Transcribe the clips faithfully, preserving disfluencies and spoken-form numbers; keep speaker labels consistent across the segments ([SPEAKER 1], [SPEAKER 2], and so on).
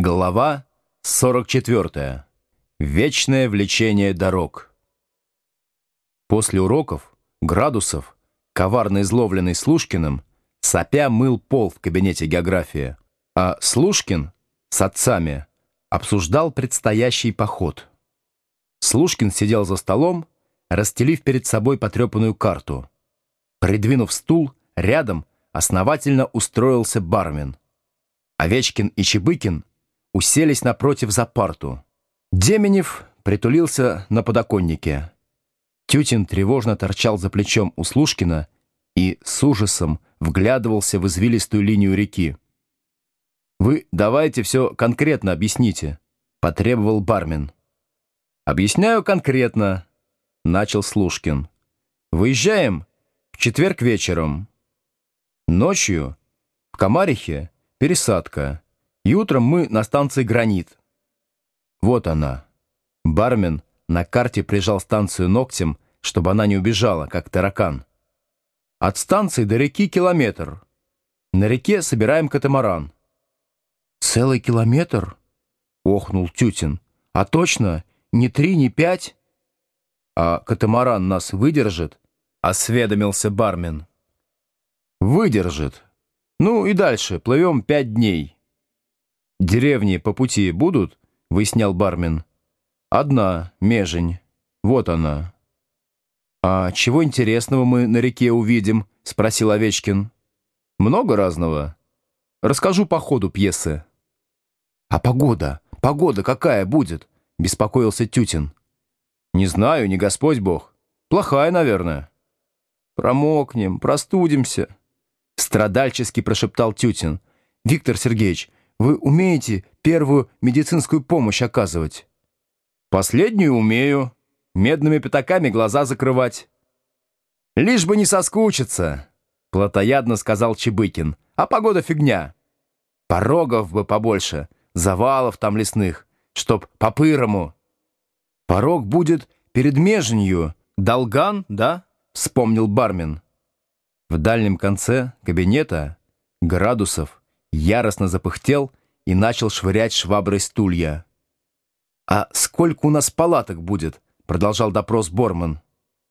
[SPEAKER 1] Глава сорок четвёртая. Вечное влечение дорог. После уроков Градусов, коварно изловленный Слушкиным, сопя мыл пол в кабинете географии, а Слушкин с отцами обсуждал предстоящий поход. Слушкин сидел за столом, расстелив перед собой потрепанную карту. Придвинув стул, рядом основательно устроился бармен. Овечкин и Чебыкин уселись напротив за парту. Деменев притулился на подоконнике. Тютин тревожно торчал за плечом у Слушкина и с ужасом вглядывался в извилистую линию реки. «Вы давайте все конкретно объясните», — потребовал бармен. «Объясняю конкретно», — начал Слушкин. «Выезжаем в четверг вечером. Ночью в Комарихе пересадка, и утром мы на станции «Гранит». Вот она». Бармен на карте прижал станцию ногтем, чтобы она не убежала, как таракан. «От станции до реки километр. На реке собираем катамаран». «Целый километр?» — охнул Тютин. «А точно? Не три, не пять?» «А катамаран нас выдержит?» — осведомился бармен. «Выдержит. Ну и дальше плывем пять дней». «Деревни по пути будут?» — выяснял бармен. «Одна, Межень. Вот она». «А чего интересного мы на реке увидим?» — спросил Овечкин. «Много разного. Расскажу по ходу пьесы». «А погода? Погода какая будет?» — беспокоился Тютин. «Не знаю, не Господь Бог. Плохая, наверное». «Промокнем, простудимся», — страдальчески прошептал Тютин. «Виктор Сергеевич, вы умеете первую медицинскую помощь оказывать?» «Последнюю умею. Медными пятаками глаза закрывать». «Лишь бы не соскучиться», — плотоядно сказал Чебыкин. «А погода фигня. Порогов бы побольше, завалов там лесных, чтоб по-пырому». «Порог будет перед Меженью. Долган, да?» — вспомнил бармен. В дальнем конце кабинета Градусов яростно запыхтел и начал швырять шваброй стулья. «А сколько у нас палаток будет?» — продолжал допрос Борман.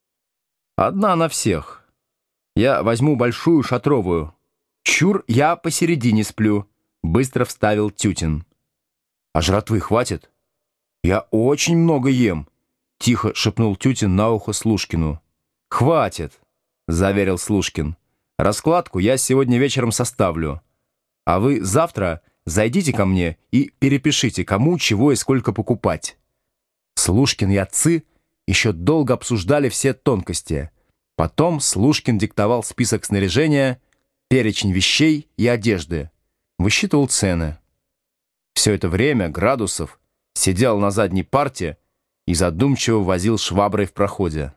[SPEAKER 1] «Одна на всех. Я возьму большую шатровую. Чур, я посередине сплю», — быстро вставил Тютин. «А жратвы хватит?» «Я очень много ем», — тихо шепнул Тютин на ухо Слушкину. «Хватит», — заверил Слушкин. «Раскладку я сегодня вечером составлю. А вы завтра зайдите ко мне и перепишите, кому, чего и сколько покупать». Слушкин и отцы еще долго обсуждали все тонкости. Потом Слушкин диктовал список снаряжения, перечень вещей и одежды, высчитывал цены. Все это время Градусов сидел на задней парте и задумчиво возил шваброй в проходе.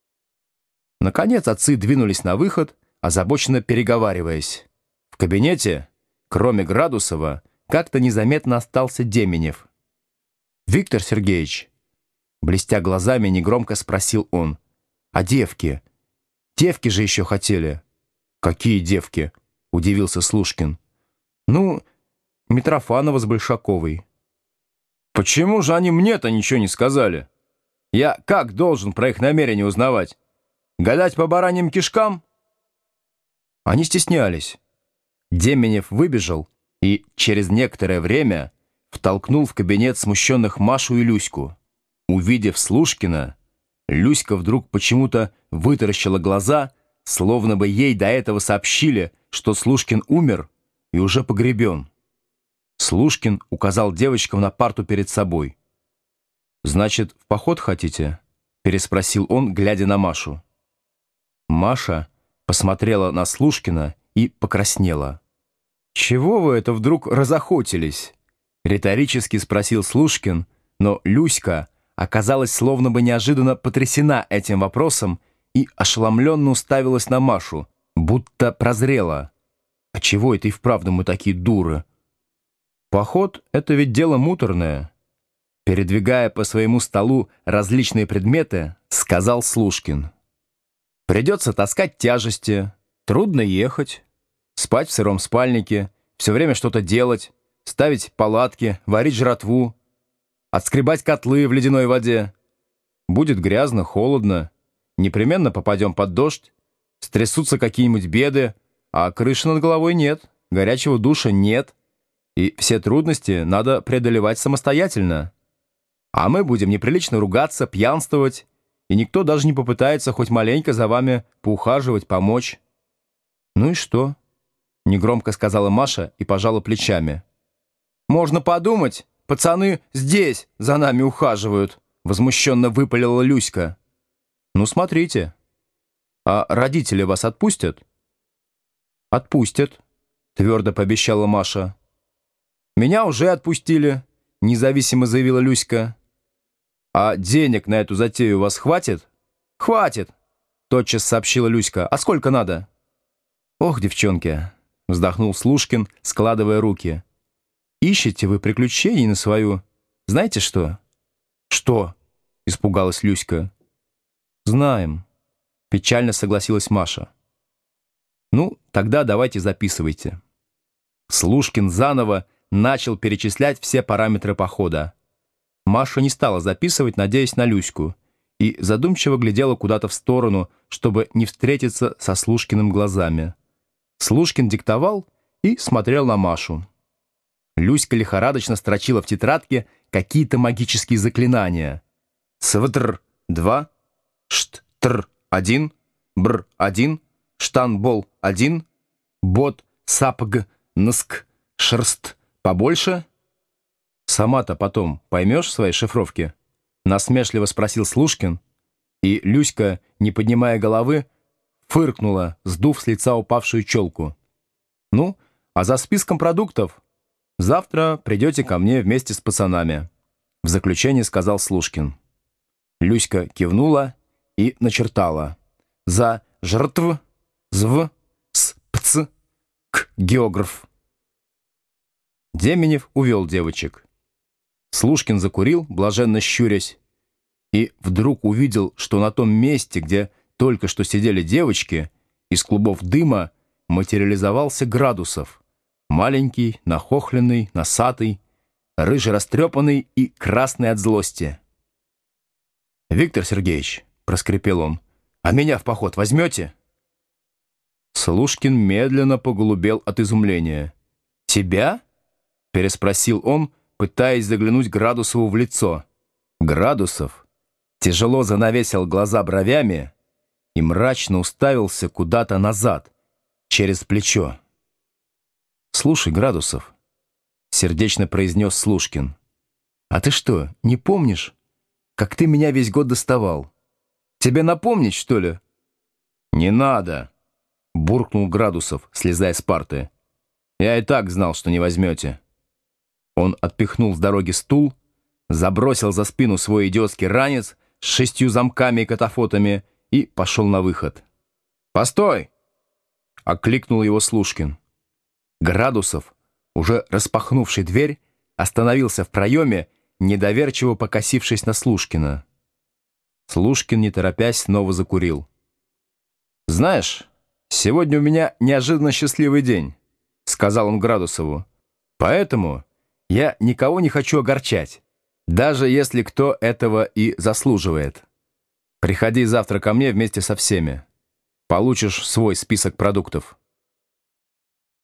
[SPEAKER 1] Наконец отцы двинулись на выход, озабоченно переговариваясь. В кабинете, кроме Градусова, как-то незаметно остался Деменев. «Виктор Сергеевич», — блестя глазами, негромко спросил он, «а девки? Девки же еще хотели». «Какие девки?» — удивился Слушкин. «Ну, Митрофанова с Большаковой». «Почему же они мне-то ничего не сказали? Я как должен про их намерения узнавать? Гадать по бараньим кишкам?» Они стеснялись. Деменев выбежал и через некоторое время втолкнул в кабинет смущенных Машу и Люську. Увидев Слушкина, Люська вдруг почему-то вытаращила глаза, словно бы ей до этого сообщили, что Слушкин умер и уже погребен. Слушкин указал девочкам на парту перед собой. «Значит, в поход хотите?» — переспросил он, глядя на Машу. Маша посмотрела на Слушкина и покраснела. «Чего вы это вдруг разохотились?» — риторически спросил Слушкин, но Люська оказалась словно бы неожиданно потрясена этим вопросом и ошеломленно уставилась на Машу, будто прозрела. «А чего это и вправду мы такие дуры?» «Поход — это ведь дело муторное». Передвигая по своему столу различные предметы, сказал Слушкин. «Придется таскать тяжести, трудно ехать, спать в сыром спальнике, все время что-то делать, ставить палатки, варить жратву, отскребать котлы в ледяной воде. Будет грязно, холодно, непременно попадем под дождь, стрясутся какие-нибудь беды, а крыши над головой нет, горячего душа нет, и все трудности надо преодолевать самостоятельно. А мы будем неприлично ругаться, пьянствовать, и никто даже не попытается хоть маленько за вами поухаживать, помочь. «Ну и что?» — негромко сказала Маша и пожала плечами. «Можно подумать, пацаны здесь за нами ухаживают», — возмущенно выпалила Люська. «Ну, смотрите. А родители вас отпустят?» «Отпустят», — твердо пообещала Маша. «Меня уже отпустили», — независимо заявила Люська. «А денег на эту затею у вас хватит?» «Хватит», — тотчас сообщила Люська. «А сколько надо?» «Ох, девчонки», — вздохнул Слушкин, складывая руки. «Ищете вы приключений на свою... Знаете что?» «Что?» — испугалась Люська. «Знаем», — печально согласилась Маша. «Ну, тогда давайте записывайте». Слушкин заново начал перечислять все параметры похода. Маша не стала записывать, надеясь на Люську, и задумчиво глядела куда-то в сторону, чтобы не встретиться со Слушкиным глазами. Слушкин диктовал и смотрел на Машу. Люська лихорадочно строчила в тетрадке какие-то магические заклинания. «Свтр два, шттр один, бр один, штанбол один, бот сапг нск шерст побольше». «Сама-то потом поймешь свои шифровки?» — насмешливо спросил Слушкин, и Люська, не поднимая головы, фыркнула, сдув с лица упавшую челку. «Ну, а за списком продуктов завтра придете ко мне вместе с пацанами», — в заключение сказал Слушкин. Люська кивнула и начертала. «За жртв, зв, с, пц, к, географ». Деменев увел девочек. Слушкин закурил, блаженно щурясь, и вдруг увидел, что на том месте, где только что сидели девочки, из клубов дыма материализовался Градусов. Маленький, нахохленный, носатый, рыжий растрепанный и красный от злости. «Виктор Сергеевич», — проскрипел он, — «а меня в поход возьмете?» Слушкин медленно поголубел от изумления. «Тебя?» — переспросил он, пытаясь заглянуть Градусову в лицо. Градусов тяжело занавесил глаза бровями и мрачно уставился куда-то назад, через плечо. «Слушай, Градусов», — сердечно произнес Слушкин, — «а ты что, не помнишь, как ты меня весь год доставал? Тебе напомнить, что ли?» «Не надо», — буркнул Градусов, слезая с парты. «Я и так знал, что не возьмете». Он отпихнул с дороги стул, забросил за спину свой идиотский ранец с шестью замками и катафотами и пошел на выход. «Постой!» — окликнул его Слушкин. Градусов, уже распахнувший дверь, остановился в проеме, недоверчиво покосившись на Слушкина. Слушкин, не торопясь, снова закурил. «Знаешь, сегодня у меня неожиданно счастливый день», — сказал он Градусову. «Поэтому я никого не хочу огорчать, даже если кто этого и заслуживает. Приходи завтра ко мне вместе со всеми. Получишь свой список продуктов».